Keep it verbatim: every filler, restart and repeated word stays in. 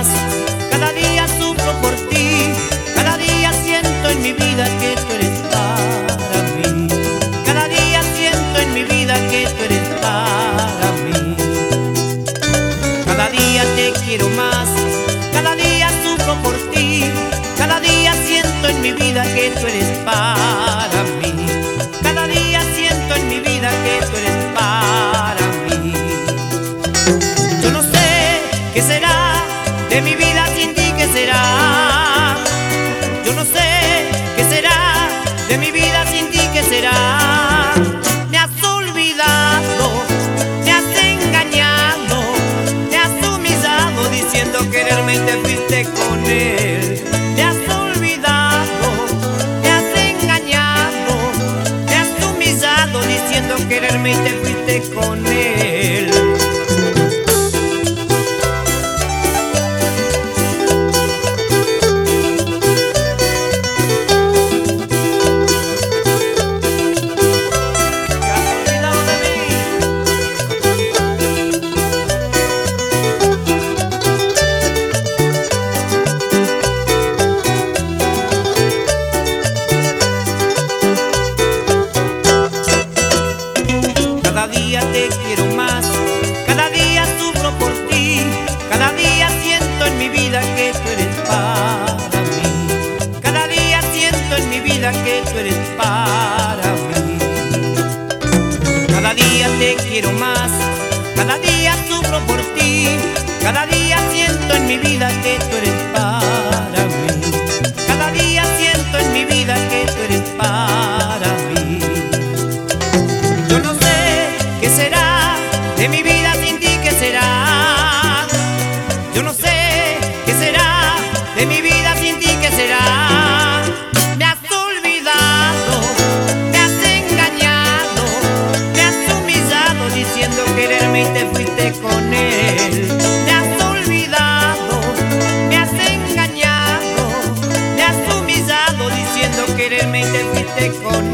cada día sufro por ti, cada día siento en mi vida que tú eres para mí, cada día siento en mi vida que tú eres para mí. Cada día te quiero más, cada día sufro por ti, cada día siento en mi vida que tú eres para mí, cada día siento en mi vida que tú eres para mí. Yo no sé qué será de mi vida sin ti, qué será. Yo no sé qué será de mi vida sin ti, qué será. Me has olvidado, me has engañado, me has humillado diciendo quererme y te fuiste con él. Me has olvidado, me has engañado, me has humillado diciendo quererme y te fuiste con él. Cada día te quiero más, cada día sufro por ti, cada día siento en mi vida que tú eres para mí, cada día siento en mi vida que tú eres para mí. Cada día te quiero más, cada día sufro por ti, cada día siento en mi vida que tú eres para mí, cada día siento en mi vida que tú eres para mí. Yo no sé qué será de mi vida sin ti, qué será. Yo no sé qué será de mi vida sin ti, qué será. Me has olvidado, me has engañado, me has humillado diciendo quererme y te fuiste con él. Me has olvidado, me has engañado, me has humillado diciendo quererme y te fuiste con él.